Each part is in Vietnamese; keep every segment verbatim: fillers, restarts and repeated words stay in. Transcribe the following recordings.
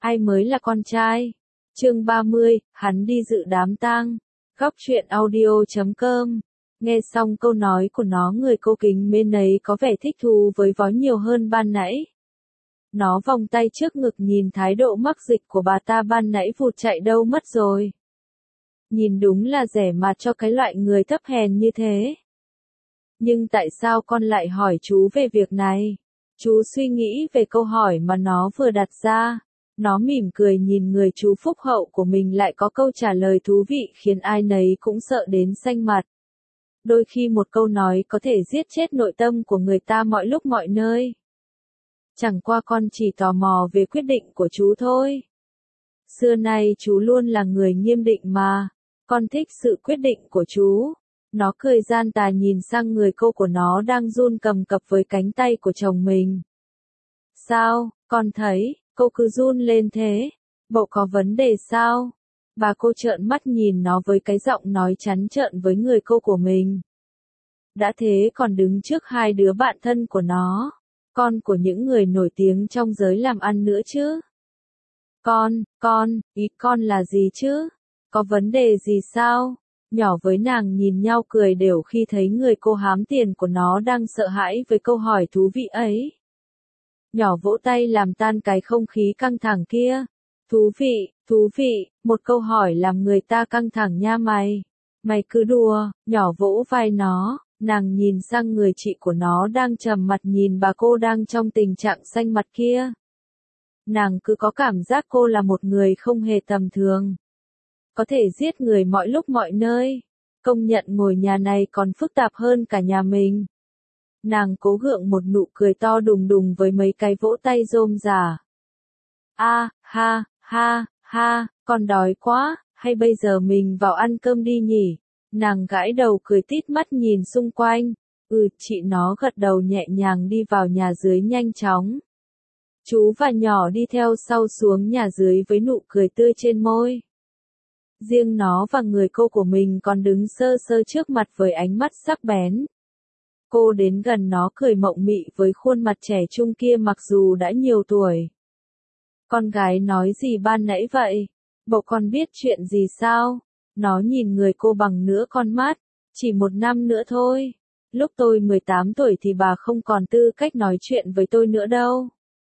Ai mới là con trai? Chương ba mươi, hắn đi dự đám tang. Góc truyện audio chấm com. Nghe xong câu nói của nó, người cô kính mến ấy có vẻ thích thú với vó nhiều hơn ban nãy. Nó vòng tay trước ngực nhìn thái độ mắc dịch của bà ta ban nãy vụt chạy đâu mất rồi. Nhìn đúng là rẻ mạt cho cái loại người thấp hèn như thế. Nhưng tại sao con lại hỏi chú về việc này? Chú suy nghĩ về câu hỏi mà nó vừa đặt ra. Nó mỉm cười nhìn người chú phúc hậu của mình lại có câu trả lời thú vị khiến ai nấy cũng sợ đến xanh mặt. Đôi khi một câu nói có thể giết chết nội tâm của người ta mọi lúc mọi nơi. Chẳng qua con chỉ tò mò về quyết định của chú thôi. Xưa nay chú luôn là người nghiêm định mà. Con thích sự quyết định của chú. Nó cười gian tà nhìn sang người cô của nó đang run cầm cập với cánh tay của chồng mình. Sao, con thấy, cô cứ run lên thế? Bộ có vấn đề sao? Bà cô trợn mắt nhìn nó với cái giọng nói trắng trợn với người cô của mình. Đã thế còn đứng trước hai đứa bạn thân của nó. Con của những người nổi tiếng trong giới làm ăn nữa chứ. Con, con, ý con là gì chứ? Có vấn đề gì sao? Nhỏ với nàng nhìn nhau cười đều khi thấy người cô hám tiền của nó đang sợ hãi với câu hỏi thú vị ấy. Nhỏ vỗ tay làm tan cái không khí căng thẳng kia. Thú vị, thú vị, một câu hỏi làm người ta căng thẳng nha mày. Mày cứ đùa, nhỏ vỗ vai nó, nàng nhìn sang người chị của nó đang trầm mặt nhìn bà cô đang trong tình trạng xanh mặt kia. Nàng cứ có cảm giác cô là một người không hề tầm thường. Có thể giết người mọi lúc mọi nơi. Công nhận ngồi nhà này còn phức tạp hơn cả nhà mình. Nàng cố gượng một nụ cười to đùng đùng với mấy cái vỗ tay rôm rả. A, ha, ha, ha, con đói quá, hay bây giờ mình vào ăn cơm đi nhỉ? Nàng gãi đầu cười tít mắt nhìn xung quanh. Ừ, chị nó gật đầu nhẹ nhàng đi vào nhà dưới nhanh chóng. Chú và nhỏ đi theo sau xuống nhà dưới với nụ cười tươi trên môi. Riêng nó và người cô của mình còn đứng sơ sơ trước mặt với ánh mắt sắc bén. Cô đến gần nó cười mộng mị với khuôn mặt trẻ trung kia mặc dù đã nhiều tuổi. Con gái nói gì ban nãy vậy? Bộ con biết chuyện gì sao? Nó nhìn người cô bằng nửa con mắt. Chỉ một năm nữa thôi. Lúc tôi mười tám tuổi thì bà không còn tư cách nói chuyện với tôi nữa đâu.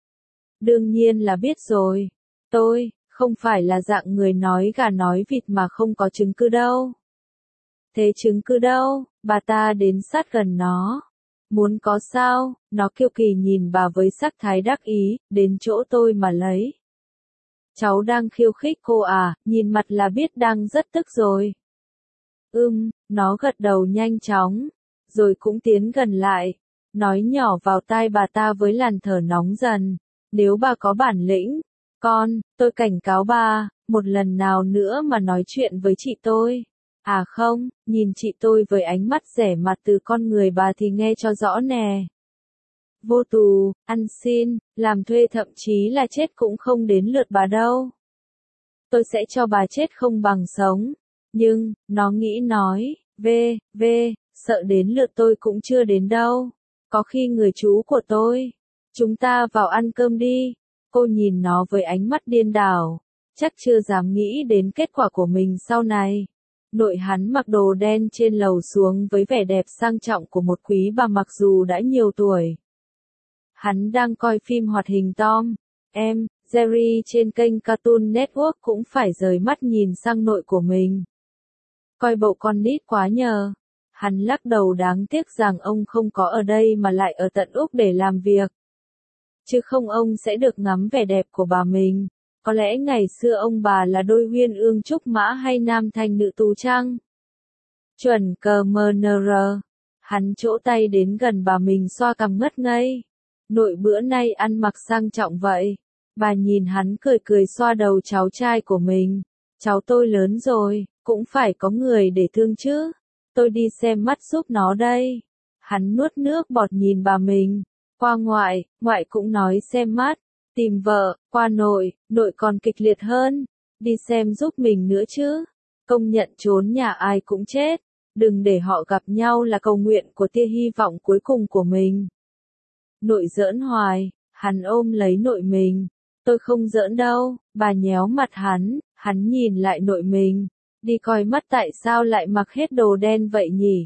Đương nhiên là biết rồi. Tôi không phải là dạng người nói gà nói vịt mà không có chứng cứ đâu. Thế chứng cứ đâu? Bà ta đến sát gần nó. Muốn có sao? Nó kiêu kỳ nhìn bà với sắc thái đắc ý, đến chỗ tôi mà lấy. Cháu đang khiêu khích cô à, nhìn mặt là biết đang rất tức rồi. Ừm, nó gật đầu nhanh chóng, rồi cũng tiến gần lại, nói nhỏ vào tai bà ta với làn thở nóng dần. Nếu bà có bản lĩnh, con, tôi cảnh cáo bà, một lần nào nữa mà nói chuyện với chị tôi. À không, nhìn chị tôi với ánh mắt rẻ mặt từ con người bà thì nghe cho rõ nè. Vô tù, ăn xin, làm thuê thậm chí là chết cũng không đến lượt bà đâu. Tôi sẽ cho bà chết không bằng sống. Nhưng, nó nghĩ nói, vê, vê, sợ đến lượt tôi cũng chưa đến đâu. Có khi người chú của tôi. Chúng ta vào ăn cơm đi. Cô nhìn nó với ánh mắt điên đảo. Chắc chưa dám nghĩ đến kết quả của mình sau này. Nội hắn mặc đồ đen trên lầu xuống với vẻ đẹp sang trọng của một quý bà mặc dù đã nhiều tuổi. Hắn đang coi phim hoạt hình Tom, em, Jerry trên kênh Cartoon Network cũng phải rời mắt nhìn sang nội của mình. Coi bộ con nít quá nhờ. Hắn lắc đầu đáng tiếc rằng ông không có ở đây mà lại ở tận Úc để làm việc. Chứ không ông sẽ được ngắm vẻ đẹp của bà mình. Có lẽ ngày xưa ông bà là đôi uyên ương trúc mã hay nam thanh nữ tú chăng? Chuẩn cờ mờ nờ rờ. Hắn chỗ tay đến gần bà mình xoa cằm ngất ngây. Nội bữa nay ăn mặc sang trọng vậy. Bà nhìn hắn cười cười xoa đầu cháu trai của mình. Cháu tôi lớn rồi, cũng phải có người để thương chứ. Tôi đi xem mắt giúp nó đây. Hắn nuốt nước bọt nhìn bà mình. Qua ngoại, ngoại cũng nói xem mắt. Tìm vợ, qua nội, nội còn kịch liệt hơn. Đi xem giúp mình nữa chứ. Công nhận trốn nhà ai cũng chết. Đừng để họ gặp nhau là cầu nguyện của tia hy vọng cuối cùng của mình. Nội giỡn hoài, hắn ôm lấy nội mình. tôi không giỡn đâu, bà nhéo mặt hắn, hắn nhìn lại nội mình, đi coi mắt tại sao lại mặc hết đồ đen vậy nhỉ?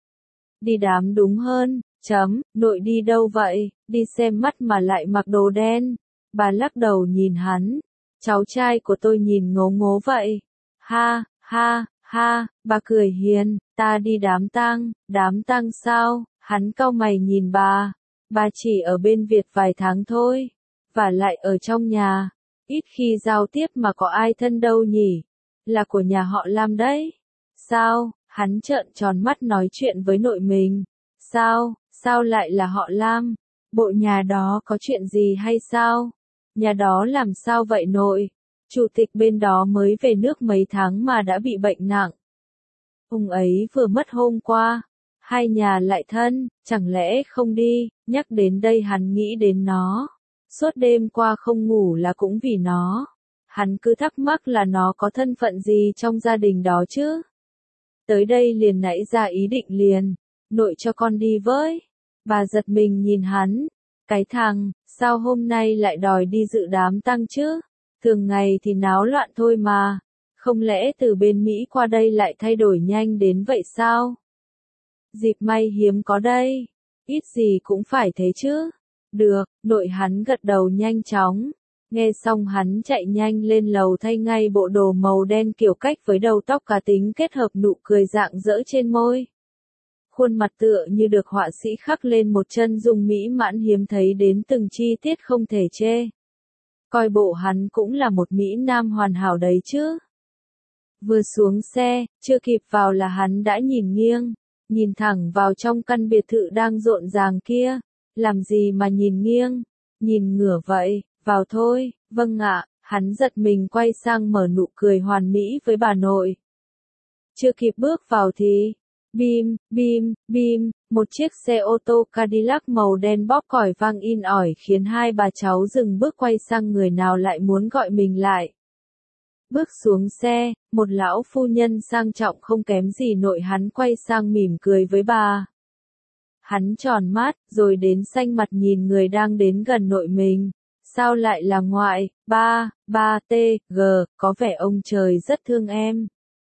Đi đám đúng hơn, chấm, nội đi đâu vậy, đi xem mắt mà lại mặc đồ đen, bà lắc đầu nhìn hắn, cháu trai của tôi nhìn ngố ngố vậy, ha, ha, ha, bà cười hiền, ta đi đám tang, đám tang sao, hắn cau mày nhìn bà, bà chỉ ở bên Việt vài tháng thôi, và lại ở trong nhà, ít khi giao tiếp mà có ai thân đâu nhỉ, là của nhà họ Lam đấy, sao, hắn trợn tròn mắt nói chuyện với nội mình, sao, sao lại là họ Lam, bộ nhà đó có chuyện gì hay sao, nhà đó làm sao vậy nội, chủ tịch bên đó mới về nước mấy tháng mà đã bị bệnh nặng. Ông ấy vừa mất hôm qua, hai nhà lại thân, chẳng lẽ không đi, nhắc đến đây hắn nghĩ đến nó. Suốt đêm qua không ngủ là cũng vì nó. Hắn cứ thắc mắc là nó có thân phận gì trong gia đình đó chứ. Tới đây liền nảy ra ý định liền, nội cho con đi với. Bà giật mình nhìn hắn, cái thằng, sao hôm nay lại đòi đi dự đám tang chứ? Thường ngày thì náo loạn thôi mà. Không lẽ từ bên Mỹ qua đây lại thay đổi nhanh đến vậy sao? Dịp may hiếm có đây, ít gì cũng phải thế chứ. Được, nội hắn gật đầu nhanh chóng. Nghe xong hắn chạy nhanh lên lầu thay ngay bộ đồ màu đen kiểu cách với đầu tóc cá tính kết hợp nụ cười rạng rỡ trên môi. Khuôn mặt tựa như được họa sĩ khắc lên một chân dung mỹ mãn hiếm thấy đến từng chi tiết không thể chê. Coi bộ hắn cũng là một Mỹ Nam hoàn hảo đấy chứ. Vừa xuống xe, chưa kịp vào là hắn đã nhìn nghiêng, nhìn thẳng vào trong căn biệt thự đang rộn ràng kia. Làm gì mà nhìn nghiêng, nhìn ngửa vậy, vào thôi, vâng ạ, hắn giật mình quay sang mở nụ cười hoàn mỹ với bà nội. Chưa kịp bước vào thì, bim, bim, bim, một chiếc xe ô tô Cadillac màu đen bóp còi vang in ỏi khiến hai bà cháu dừng bước quay sang người nào lại muốn gọi mình lại. Bước xuống xe, một lão phu nhân sang trọng không kém gì nội hắn quay sang mỉm cười với bà. Hắn tròn mắt, rồi đến xanh mặt nhìn người đang đến gần nội mình. Sao lại là ngoại, ba, ba T, G, có vẻ ông trời rất thương em.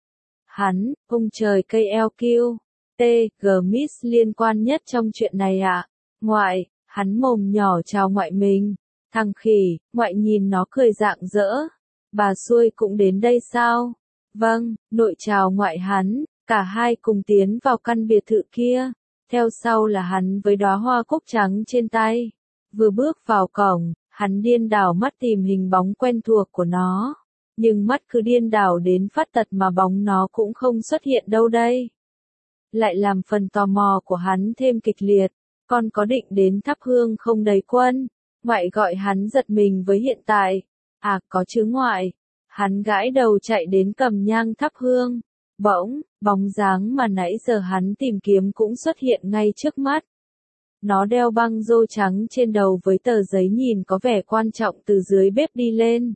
Hắn, ông trời cây eo kiêu, T, G Miss liên quan nhất trong chuyện này ạ. À? Ngoại, hắn mồm nhỏ chào ngoại mình. Thằng khỉ, ngoại nhìn nó cười rạng rỡ. Bà xuôi cũng đến đây sao? Vâng, nội chào ngoại hắn, cả hai cùng tiến vào căn biệt thự kia. Theo sau là hắn với đóa hoa cúc trắng trên tay. Vừa bước vào cổng, hắn điên đảo mắt tìm hình bóng quen thuộc của nó. Nhưng mắt cứ điên đảo đến phát tật mà bóng nó cũng không xuất hiện đâu đây. Lại làm phần tò mò của hắn thêm kịch liệt. Con có định đến thắp hương không đầy quân? Ngoại gọi hắn giật mình với hiện tại. À có chứ ngoại. Hắn gãi đầu chạy đến cầm nhang thắp hương. Bỗng, bóng dáng mà nãy giờ hắn tìm kiếm cũng xuất hiện ngay trước mắt. Nó đeo băng rô trắng trên đầu với tờ giấy nhìn có vẻ quan trọng từ dưới bếp đi lên.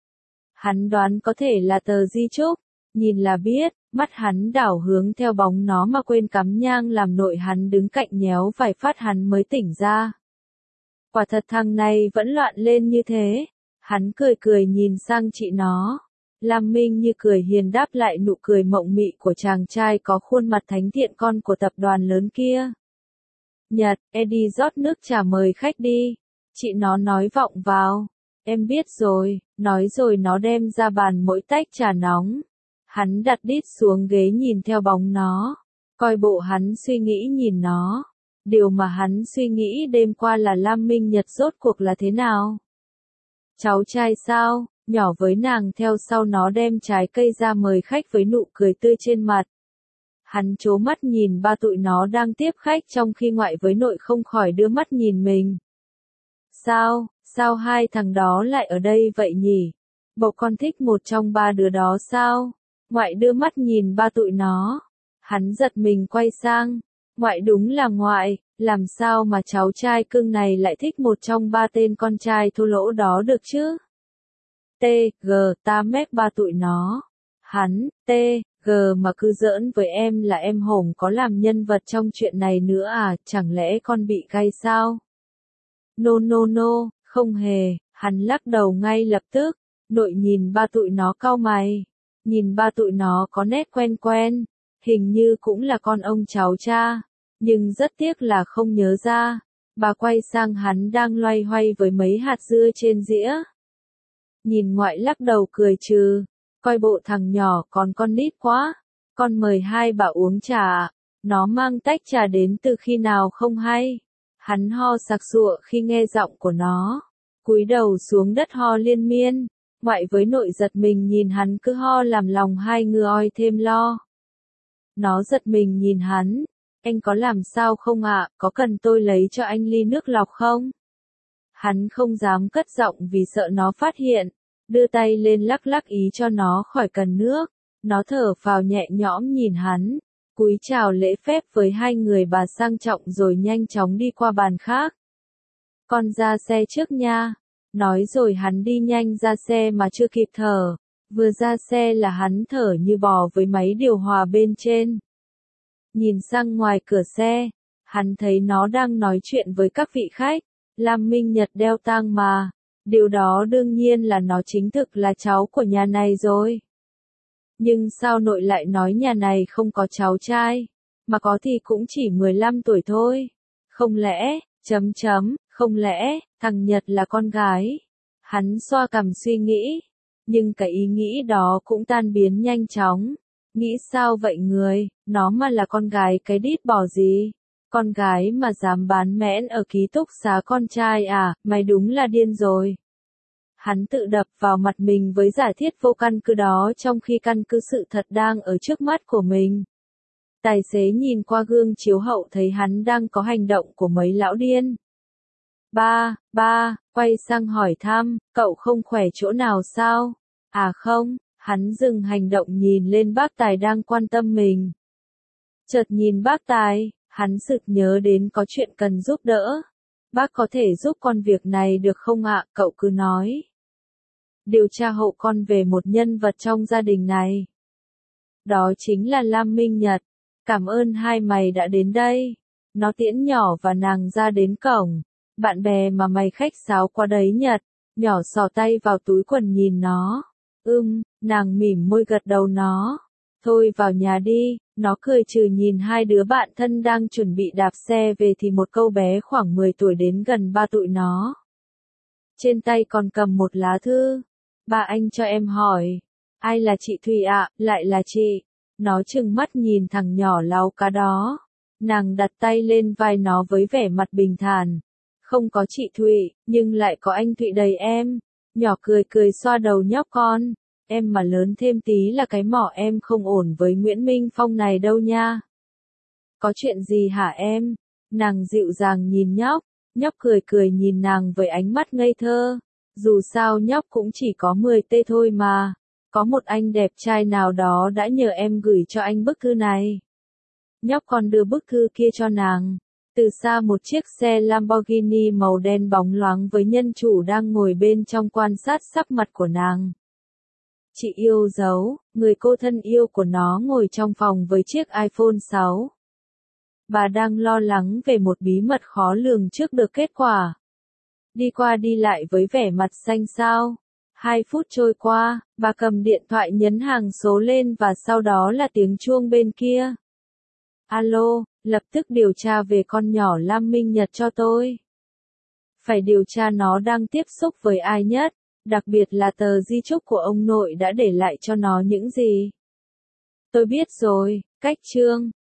Hắn đoán có thể là tờ di chúc, nhìn là biết, mắt hắn đảo hướng theo bóng nó mà quên cắm nhang làm nội hắn đứng cạnh nhéo vài phát hắn mới tỉnh ra. Quả thật thằng này vẫn loạn lên như thế, hắn cười cười nhìn sang chị nó. Lam Minh như cười hiền đáp lại nụ cười mộng mị của chàng trai có khuôn mặt thánh thiện con của tập đoàn lớn kia. Nhật, Eddie rót nước trà mời khách đi. Chị nó nói vọng vào. Em biết rồi, nói rồi nó đem ra bàn mỗi tách trà nóng. Hắn đặt đít xuống ghế nhìn theo bóng nó. Coi bộ hắn suy nghĩ nhìn nó. Điều mà hắn suy nghĩ đêm qua là Lam Minh Nhật rốt cuộc là thế nào? Cháu trai sao? Nhỏ với nàng theo sau nó đem trái cây ra mời khách với nụ cười tươi trên mặt. Hắn trố mắt nhìn ba tụi nó đang tiếp khách trong khi ngoại với nội không khỏi đưa mắt nhìn mình. Sao, sao hai thằng đó lại ở đây vậy nhỉ? Bộ con thích một trong ba đứa đó sao? Ngoại đưa mắt nhìn ba tụi nó. Hắn giật mình quay sang. Ngoại đúng là ngoại, làm sao mà cháu trai cưng này lại thích một trong ba tên con trai thô lỗ đó được chứ? T, G, ta mép ba tụi nó. Hắn, T, G mà cứ giỡn với em là em hổng có làm nhân vật trong chuyện này nữa à, chẳng lẽ con bị gay sao? No no no, không hề, hắn Hắn lắc đầu ngay lập tức, nội nhìn ba tụi nó cau mày, nhìn ba tụi nó có nét quen quen, hình như cũng là con ông cháu cha, nhưng rất tiếc là không nhớ ra. Bà quay sang hắn đang loay hoay với mấy hạt dưa trên dĩa. Nhìn ngoại lắc đầu cười trừ, coi bộ thằng nhỏ còn con nít quá, con mời hai bà uống trà, nó mang tách trà đến từ khi nào không hay. Hắn ho sặc sụa khi nghe giọng của nó, cúi đầu xuống đất ho liên miên, ngoại với nội giật mình nhìn hắn cứ ho làm lòng hai người oi thêm lo. Nó giật mình nhìn hắn, anh có làm sao không ạ, có cần tôi lấy cho anh ly nước lọc không? Hắn không dám cất giọng vì sợ nó phát hiện, đưa tay lên lắc lắc ý cho nó khỏi cần nước, nó thở phào nhẹ nhõm nhìn hắn, cúi chào lễ phép với hai người bà sang trọng rồi nhanh chóng đi qua bàn khác. Con ra xe trước nha, nói rồi hắn đi nhanh ra xe mà chưa kịp thở, vừa ra xe là hắn thở như bò với máy điều hòa bên trên. Nhìn sang ngoài cửa xe, hắn thấy nó đang nói chuyện với các vị khách, Lam Minh Nhật đeo tang mà, điều đó đương nhiên là nó chính thực là cháu của nhà này rồi. Nhưng sao nội lại nói nhà này không có cháu trai, mà có thì cũng chỉ mười lăm tuổi thôi, không lẽ, chấm chấm, không lẽ, thằng Nhật là con gái? Hắn xoa cằm suy nghĩ, nhưng cái ý nghĩ đó cũng tan biến nhanh chóng. Nghĩ sao vậy người, nó mà là con gái cái đít bỏ gì? Con gái mà dám bán mẽn ở ký túc xá con trai à, mày đúng là điên rồi. Hắn tự đập vào mặt mình với giả thiết vô căn cứ đó trong khi căn cứ sự thật đang ở trước mắt của mình. Tài xế nhìn qua gương chiếu hậu thấy hắn đang có hành động của mấy lão điên. Ba, ba, quay sang hỏi thăm, cậu không khỏe chỗ nào sao? À không. Hắn dừng hành động nhìn lên bác Tài đang quan tâm mình. Chợt nhìn bác Tài, hắn sực nhớ đến có chuyện cần giúp đỡ. Bác có thể giúp con việc này được không ạ, cậu cứ nói. Điều tra hộ con về một nhân vật trong gia đình này. Đó chính là Lam Minh Nhật. Cảm ơn hai mày đã đến đây. Nó tiễn nhỏ và nàng ra đến cổng. Bạn bè mà mày khách sáo qua đấy Nhật. Nhỏ xỏ tay vào túi quần nhìn nó. Ưm, nàng mỉm môi gật đầu nó. Thôi vào nhà đi, nó cười trừ nhìn hai đứa bạn thân đang chuẩn bị đạp xe về thì một câu bé khoảng mười tuổi đến gần ba tụi nó. Trên tay còn cầm một lá thư. Ba anh cho em hỏi. Ai là chị Thùy ạ, lại là chị. Nó trừng mắt nhìn thằng nhỏ láu cá đó. Nàng đặt tay lên vai nó với vẻ mặt bình thản. Không có chị Thùy, nhưng lại có anh Thụy đầy em. Nhỏ cười cười xoa đầu nhóc con, em mà lớn thêm tí là cái mỏ em không ổn với Nguyễn Minh Phong này đâu nha. Có chuyện gì hả em? Nàng dịu dàng nhìn nhóc, nhóc cười cười nhìn nàng với ánh mắt ngây thơ. Dù sao nhóc cũng chỉ có mười tê thôi mà. Có một anh đẹp trai nào đó đã nhờ em gửi cho anh bức thư này. Nhóc còn đưa bức thư kia cho nàng. Từ xa một chiếc xe Lamborghini màu đen bóng loáng với nhân chủ đang ngồi bên trong quan sát sắc mặt của nàng. Chị yêu dấu, người cô thân yêu của nó ngồi trong phòng với chiếc iPhone sáu. Bà đang lo lắng về một bí mật khó lường trước được kết quả. Đi qua đi lại với vẻ mặt xanh xao. Hai phút trôi qua, bà cầm điện thoại nhấn hàng số lên và sau đó là tiếng chuông bên kia. Alo, lập tức điều tra về con nhỏ Lam Minh Nhật cho tôi. Phải điều tra nó đang tiếp xúc với ai nhất, đặc biệt là tờ di chúc của ông nội đã để lại cho nó những gì. Tôi biết rồi, cách chương.